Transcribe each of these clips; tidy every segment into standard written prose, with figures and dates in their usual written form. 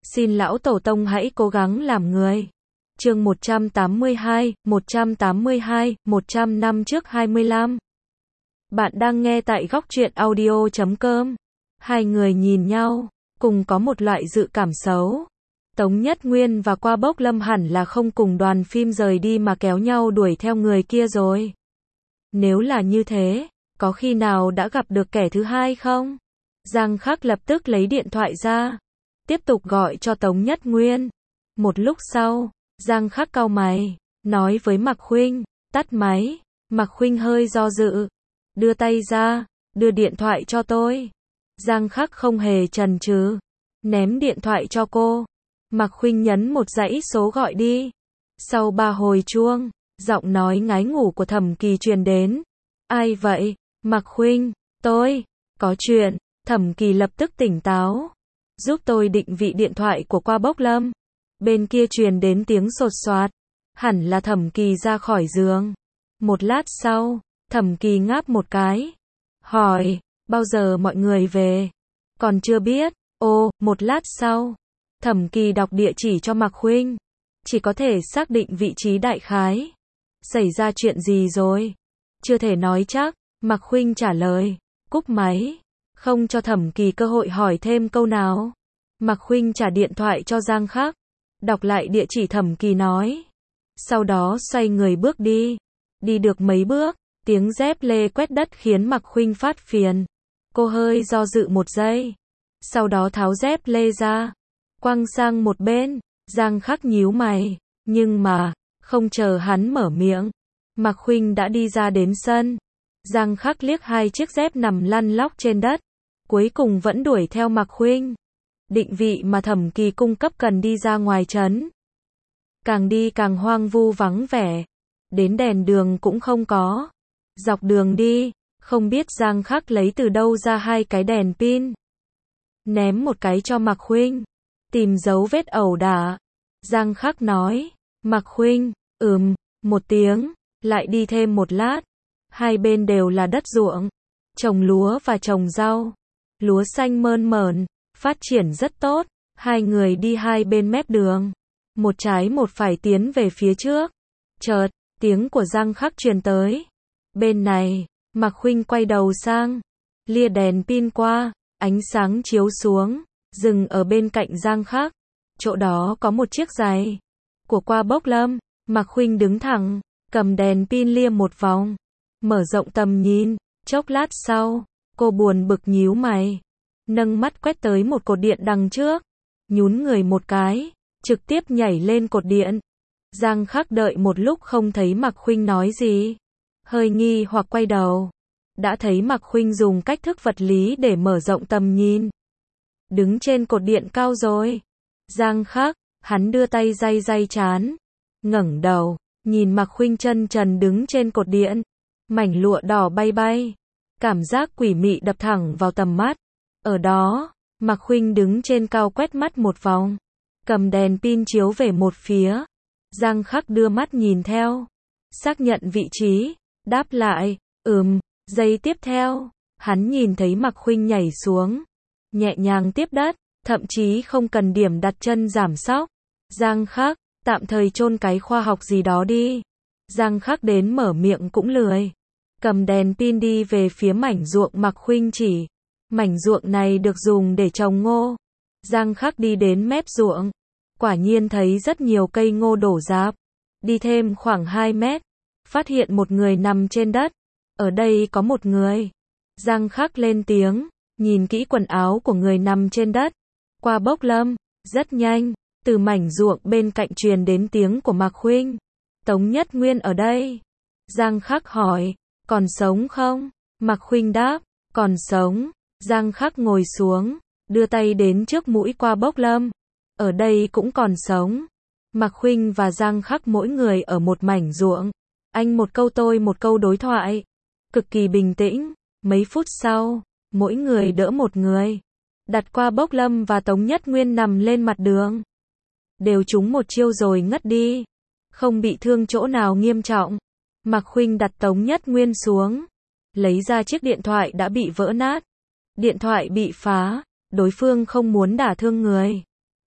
Xin lão tổ tông hãy cố gắng làm người. Chương 182, 100 năm trước 25. Bạn đang nghe tại góc truyện audio.com. Hai người nhìn nhau, cùng có một loại dự cảm xấu. Tống Nhất Nguyên và Qua Bốc Lâm hẳn là không cùng đoàn phim rời đi mà kéo nhau đuổi theo người kia rồi. Nếu là như thế, có khi nào đã gặp được kẻ thứ hai không? Giang Khắc lập tức lấy điện thoại ra, tiếp tục gọi cho Tống Nhất Nguyên. Một lúc sau, Giang Khắc cau mày, nói với Mạc Khuynh, tắt máy. Mạc Khuynh hơi do dự, đưa tay ra, đưa điện thoại cho tôi. Giang Khắc không hề chần chừ, ném điện thoại cho cô. Mạc Khuynh nhấn một dãy số gọi đi. Sau 3 hồi chuông, giọng nói ngái ngủ của Thẩm Kỳ truyền đến. Ai vậy? Mạc Khuynh, tôi, có chuyện. Thẩm Kỳ lập tức tỉnh táo. Giúp tôi định vị điện thoại của Qua Bốc Lâm. Bên kia truyền đến tiếng sột soạt. Hẳn là Thẩm Kỳ ra khỏi giường. Một lát sau, Thẩm Kỳ ngáp một cái. Hỏi, bao giờ mọi người về? Còn chưa biết. Một lát sau, Thẩm Kỳ đọc địa chỉ cho Mạc Khuynh. Chỉ có thể xác định vị trí đại khái. Xảy ra chuyện gì rồi? Chưa thể nói chắc. Mạc Khuynh trả lời. Cúp máy. Không cho Thẩm Kỳ cơ hội hỏi thêm câu nào. Mạc Khuynh trả điện thoại cho Giang Khắc. Đọc lại địa chỉ Thẩm Kỳ nói. Sau đó xoay người bước đi. Đi được mấy bước, tiếng dép lê quét đất khiến Mạc Khuynh phát phiền. Cô hơi do dự một giây. Sau đó tháo dép lê ra, quăng sang một bên. Giang Khắc nhíu mày. Nhưng mà, không chờ hắn mở miệng, Mạc Khuynh đã đi ra đến sân. Giang Khắc liếc hai chiếc dép nằm lăn lóc trên đất. Cuối cùng vẫn đuổi theo Mạc Khuynh. Định vị mà Thẩm Kỳ cung cấp cần đi ra ngoài trấn. Càng đi càng hoang vu vắng vẻ. Đến đèn đường cũng không có. Dọc đường đi, không biết Giang Khắc lấy từ đâu ra 2 cái đèn pin. Ném một cái cho Mạc Khuynh. Tìm dấu vết ẩu đả. Giang Khắc nói. Mạc Khuynh, một tiếng. Lại đi thêm một lát. Hai bên đều là đất ruộng. Trồng lúa và trồng rau. Lúa xanh mơn mởn, phát triển rất tốt. Hai người đi hai bên mép đường. Một trái một phải tiến về phía trước. Chợt, tiếng của Giang Khắc truyền tới. Bên này, Mạc Khuynh quay đầu sang. Lia đèn pin qua, ánh sáng chiếu xuống. Dừng ở bên cạnh Giang Khắc. Chỗ đó có một chiếc giày của Qua Bốc Lâm. Mạc Khuynh đứng thẳng, cầm đèn pin lia một vòng. Mở rộng tầm nhìn. Chốc lát sau, cô buồn bực nhíu mày. Nâng mắt quét tới một cột điện đằng trước. Nhún người một cái, trực tiếp nhảy lên cột điện. Giang Khắc đợi một lúc không thấy Mạc Khuynh nói gì. Hơi nghi hoặc quay đầu. Đã thấy Mạc Khuynh dùng cách thức vật lý để mở rộng tầm nhìn. Đứng trên cột điện cao rồi. Giang Khắc, hắn đưa tay day trán. Ngẩng đầu, nhìn Mạc Khuynh chân trần đứng trên cột điện. Mảnh lụa đỏ bay bay. Cảm giác quỷ mị đập thẳng vào tầm mắt. Ở đó, Mạc Khuynh đứng trên cao quét mắt một vòng. Cầm đèn pin chiếu về một phía. Giang Khắc đưa mắt nhìn theo. Xác nhận vị trí. Đáp lại. Giây tiếp theo, hắn nhìn thấy Mạc Khuynh nhảy xuống. Nhẹ nhàng tiếp đất. Thậm chí không cần điểm đặt chân giảm sóc. Giang Khắc, tạm thời chôn cái khoa học gì đó đi. Giang Khắc đến mở miệng cũng lười. Cầm đèn pin đi về phía mảnh ruộng Mạc Khuynh chỉ. Mảnh ruộng này được dùng để trồng ngô. Giang Khắc đi đến mép ruộng. Quả nhiên thấy rất nhiều cây ngô đổ rạp. Đi thêm khoảng 2 mét. Phát hiện một người nằm trên đất. Ở đây có một người. Giang Khắc lên tiếng. Nhìn kỹ quần áo của người nằm trên đất. Qua Bốc Lâm. Rất nhanh. Từ mảnh ruộng bên cạnh truyền đến tiếng của Mạc Khuynh. Tống Nhất Nguyên ở đây. Giang Khắc hỏi. Còn sống không? Mạc Khuynh đáp. Còn sống. Giang Khắc ngồi xuống. Đưa tay đến trước mũi Qua Bốc Lâm. Ở đây cũng còn sống. Mạc Khuynh và Giang Khắc mỗi người ở một mảnh ruộng. Anh một câu tôi một câu đối thoại. Cực kỳ bình tĩnh. Mấy phút sau, mỗi người đỡ một người. Đặt Qua Bốc Lâm và Tống Nhất Nguyên nằm lên mặt đường. Đều trúng một chiêu rồi ngất đi. Không bị thương chỗ nào nghiêm trọng. Mạc Khuynh đặt Tống Nhất Nguyên xuống. Lấy ra chiếc điện thoại đã bị vỡ nát. Điện thoại bị phá. Đối phương không muốn đả thương người.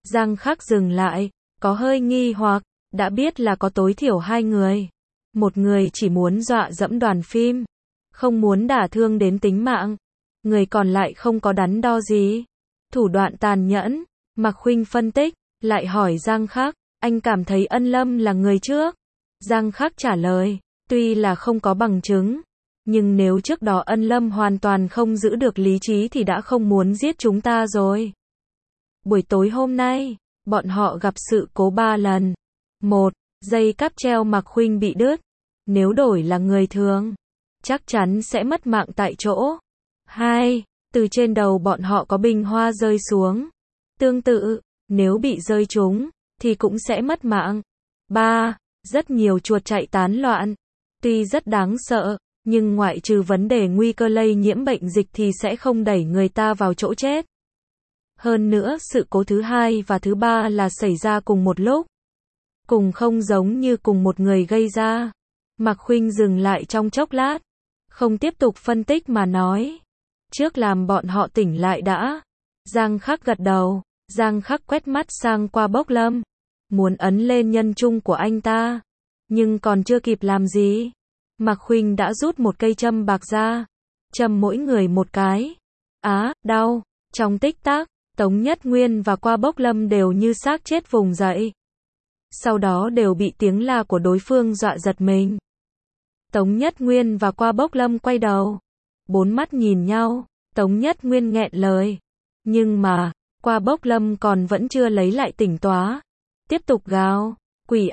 Giang Khắc dừng lại, có hơi nghi hoặc, đã biết là có tối thiểu hai người. Một người chỉ muốn dọa dẫm đoàn phim, không muốn đả thương đến tính mạng. Người còn lại không có đắn đo gì. Thủ đoạn tàn nhẫn, Mạc Khuynh phân tích, lại hỏi Giang Khắc, anh cảm thấy Ân Lâm là người trước? Giang Khắc trả lời, tuy là không có bằng chứng, nhưng nếu trước đó Ân Lâm hoàn toàn không giữ được lý trí thì đã không muốn giết chúng ta rồi. Buổi tối hôm nay, bọn họ gặp sự cố 3 lần. 1. Dây cáp treo Mạc Khuynh bị đứt. Nếu đổi là người thường, chắc chắn sẽ mất mạng tại chỗ. 2. Từ trên đầu bọn họ có bình hoa rơi xuống. Tương tự, nếu bị rơi trúng, thì cũng sẽ mất mạng. 3. Rất nhiều chuột chạy tán loạn. Tuy rất đáng sợ, nhưng ngoại trừ vấn đề nguy cơ lây nhiễm bệnh dịch thì sẽ không đẩy người ta vào chỗ chết. Hơn nữa, sự cố thứ hai và thứ ba là xảy ra cùng một lúc. Cùng không giống như cùng một người gây ra. Mạc Khuynh dừng lại trong chốc lát, không tiếp tục phân tích mà nói. Trước làm bọn họ tỉnh lại đã. Giang Khắc gật đầu, Giang Khắc quét mắt sang qua Bốc Lâm. Muốn ấn lên nhân trung của anh ta. Nhưng còn chưa kịp làm gì. Mạc Khuynh đã rút một cây châm bạc ra. Châm mỗi người một cái. Á, đau. Trong tích tắc, Tống Nhất Nguyên và Qua Bốc Lâm đều như xác chết vùng dậy. Sau đó đều bị tiếng la của đối phương dọa giật mình. Tống Nhất Nguyên và Qua Bốc Lâm quay đầu. Bốn mắt nhìn nhau, Tống Nhất Nguyên nghẹn lời. Nhưng mà, Qua Bốc Lâm còn vẫn chưa lấy lại tỉnh táo. Tiếp tục gào, quỷ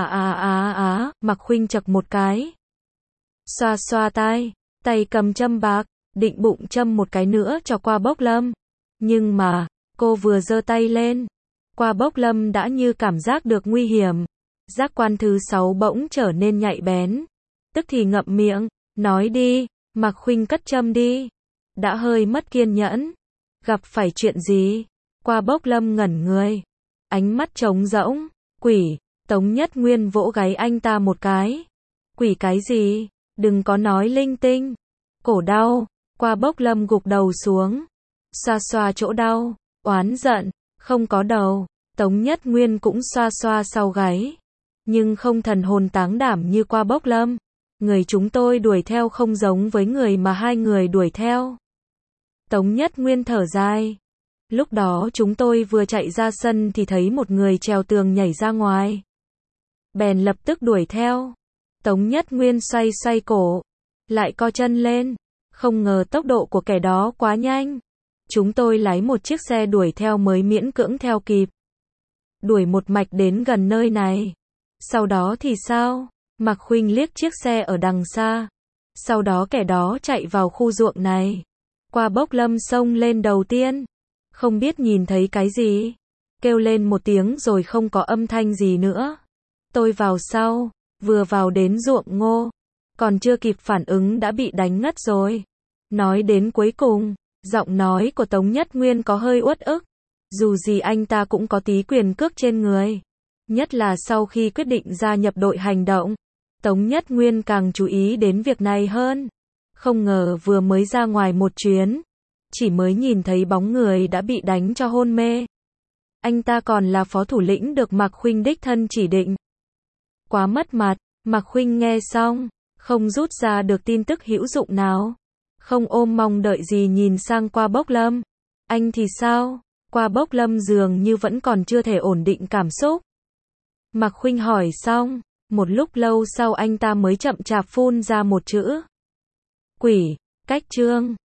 Mạc Khuynh chậc một cái. Xoa xoa tay cầm châm bạc, định bụng châm một cái nữa cho Qua Bốc Lâm. Nhưng mà, cô vừa giơ tay lên, Qua Bốc Lâm đã như cảm giác được nguy hiểm. Giác quan thứ 6 bỗng trở nên nhạy bén. Tức thì ngậm miệng, nói đi, Mạc Khuynh cất châm đi. Đã hơi mất kiên nhẫn. Gặp phải chuyện gì? Qua Bốc Lâm ngẩn người. Ánh mắt trống rỗng. Quỷ, Tống Nhất Nguyên vỗ gáy anh ta một cái. Quỷ cái gì? Đừng có nói linh tinh. Cổ đau. Qua Bốc Lâm gục đầu xuống. Xoa xoa chỗ đau. Oán giận. Không có đầu. Tống Nhất Nguyên cũng xoa xoa sau gáy. Nhưng không thần hồn táng đảm như Qua Bốc Lâm. Người chúng tôi đuổi theo không giống với người mà hai người đuổi theo. Tống Nhất Nguyên thở dài. Lúc đó chúng tôi vừa chạy ra sân thì thấy một người trèo tường nhảy ra ngoài. Bèn lập tức đuổi theo. Tống Nhất Nguyên xoay xoay cổ. Lại co chân lên. Không ngờ tốc độ của kẻ đó quá nhanh. Chúng tôi lái một chiếc xe đuổi theo mới miễn cưỡng theo kịp. Đuổi một mạch đến gần nơi này. Sau đó thì sao? Mạc Khuynh liếc chiếc xe ở đằng xa. Sau đó kẻ đó chạy vào khu ruộng này. Qua Bốc Lâm xông lên đầu tiên. Không biết nhìn thấy cái gì. Kêu lên một tiếng rồi không có âm thanh gì nữa. Tôi vào sau, vừa vào đến ruộng ngô. Còn chưa kịp phản ứng đã bị đánh ngất rồi. Nói đến cuối cùng, giọng nói của Tống Nhất Nguyên có hơi uất ức. Dù gì anh ta cũng có tí quyền cước trên người. Nhất là sau khi quyết định gia nhập đội hành động. Tống Nhất Nguyên càng chú ý đến việc này hơn. Không ngờ vừa mới ra ngoài một chuyến. Chỉ mới nhìn thấy bóng người đã bị đánh cho hôn mê. Anh ta còn là phó thủ lĩnh được Mạc Khuynh đích thân chỉ định. Quá mất mặt, Mạc Khuynh nghe xong, không rút ra được tin tức hữu dụng nào. Không ôm mong đợi gì nhìn sang Qua Bốc Lâm. Anh thì sao? Qua Bốc Lâm dường như vẫn còn chưa thể ổn định cảm xúc. Mạc Khuynh hỏi xong, một lúc lâu sau anh ta mới chậm chạp phun ra một chữ. Quỷ, cách chương.